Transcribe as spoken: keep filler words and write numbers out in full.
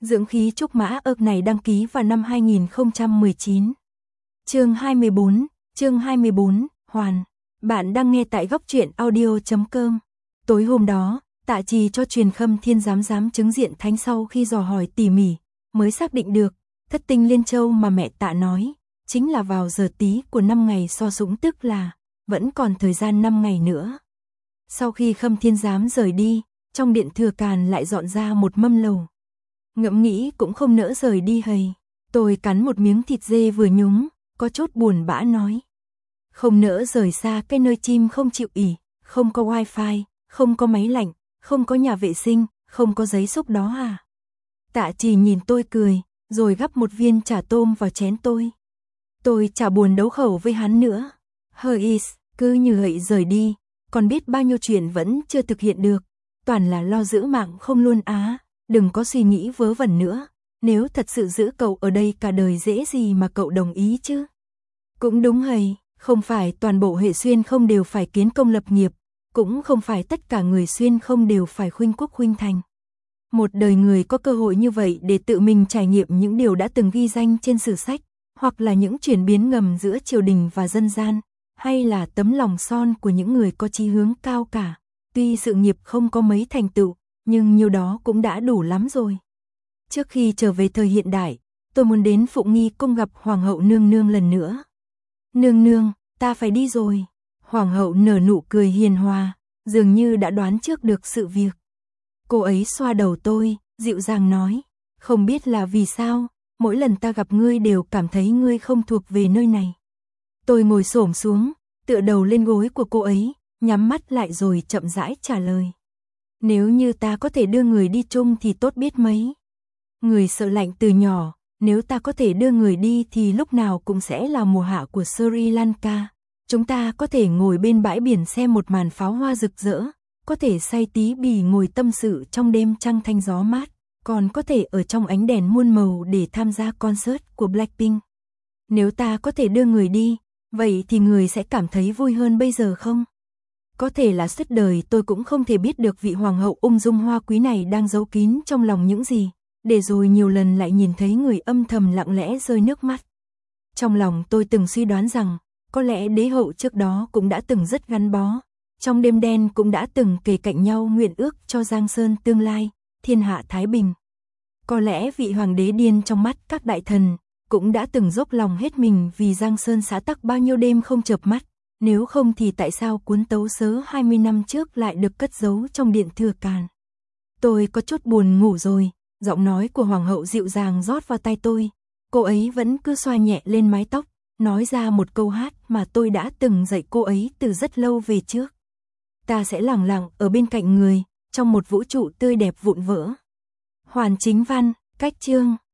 Dưỡng khí trúc mã ức này đăng ký vào năm hai nghìn không trăm mười chín. Chương hai mươi bốn, chương hai mươi bốn, Hoàn. Bạn đang nghe tại góc truyện audio chấm com. Tối hôm đó, Tạ Trì cho truyền Khâm Thiên giám giám chứng diện thánh sau khi dò hỏi tỉ mỉ, mới xác định được, thất tinh liên châu mà mẹ Tạ nói, chính là vào giờ tí của năm ngày so súng, tức là vẫn còn thời gian năm ngày nữa. Sau khi Khâm Thiên giám rời đi, trong điện thừa càn lại dọn ra một mâm lầu. Ngẫm nghĩ cũng không nỡ rời đi hầy. Tôi cắn một miếng thịt dê vừa nhúng, có chút buồn bã nói. Không nỡ rời xa cái nơi chim không chịu ỉ, không có wifi, không có máy lạnh, không có nhà vệ sinh, không có giấy xúc đó à. Tạ Trì nhìn tôi cười, rồi gắp một viên chả tôm vào chén tôi. Tôi chả buồn đấu khẩu với hắn nữa. Hờ is, cứ như vậy rời đi, còn biết bao nhiêu chuyện vẫn chưa thực hiện được. Toàn là lo giữ mạng không luôn á. Đừng có suy nghĩ vớ vẩn nữa, nếu thật sự giữ cậu ở đây cả đời dễ gì mà cậu đồng ý chứ. Cũng đúng hầy, không phải toàn bộ hệ xuyên không đều phải kiến công lập nghiệp, cũng không phải tất cả người xuyên không đều phải khuynh quốc khuynh thành. Một đời người có cơ hội như vậy để tự mình trải nghiệm những điều đã từng ghi danh trên sử sách, hoặc là những chuyển biến ngầm giữa triều đình và dân gian, hay là tấm lòng son của những người có chí hướng cao cả. Tuy sự nghiệp không có mấy thành tựu, nhưng nhiều đó cũng đã đủ lắm rồi. Trước khi trở về thời hiện đại, tôi muốn đến Phụng Nghi cung gặp Hoàng hậu nương nương lần nữa. Nương nương, ta phải đi rồi. Hoàng hậu nở nụ cười hiền hòa, dường như đã đoán trước được sự việc. Cô ấy xoa đầu tôi, dịu dàng nói, không biết là vì sao, mỗi lần ta gặp ngươi đều cảm thấy ngươi không thuộc về nơi này. Tôi ngồi xổm xuống, tựa đầu lên gối của cô ấy, nhắm mắt lại rồi chậm rãi trả lời. Nếu như ta có thể đưa người đi chung thì tốt biết mấy. Người sợ lạnh từ nhỏ, nếu ta có thể đưa người đi thì lúc nào cũng sẽ là mùa hạ của Sri Lanka. Chúng ta có thể ngồi bên bãi biển xem một màn pháo hoa rực rỡ, có thể say tí bì ngồi tâm sự trong đêm trăng thanh gió mát, còn có thể ở trong ánh đèn muôn màu để tham gia concert của Blackpink. Nếu ta có thể đưa người đi, vậy thì người sẽ cảm thấy vui hơn bây giờ không? Có thể là suốt đời tôi cũng không thể biết được vị hoàng hậu ung dung hoa quý này đang giấu kín trong lòng những gì, để rồi nhiều lần lại nhìn thấy người âm thầm lặng lẽ rơi nước mắt. Trong lòng tôi từng suy đoán rằng, có lẽ đế hậu trước đó cũng đã từng rất gắn bó, trong đêm đen cũng đã từng kề cạnh nhau nguyện ước cho Giang Sơn tương lai, thiên hạ thái bình. Có lẽ vị hoàng đế điên trong mắt các đại thần, cũng đã từng dốc lòng hết mình vì Giang Sơn xã tắc bao nhiêu đêm không chợp mắt. Nếu không thì tại sao cuốn tấu sớ hai mươi năm trước lại được cất giấu trong điện thừa càn. Tôi có chút buồn ngủ rồi, giọng nói của hoàng hậu dịu dàng rót vào tai tôi. Cô ấy vẫn cứ xoa nhẹ lên mái tóc, nói ra một câu hát mà tôi đã từng dạy cô ấy từ rất lâu về trước. Ta sẽ lặng lặng ở bên cạnh người, trong một vũ trụ tươi đẹp vụn vỡ. Hoàn chính văn, cách chương.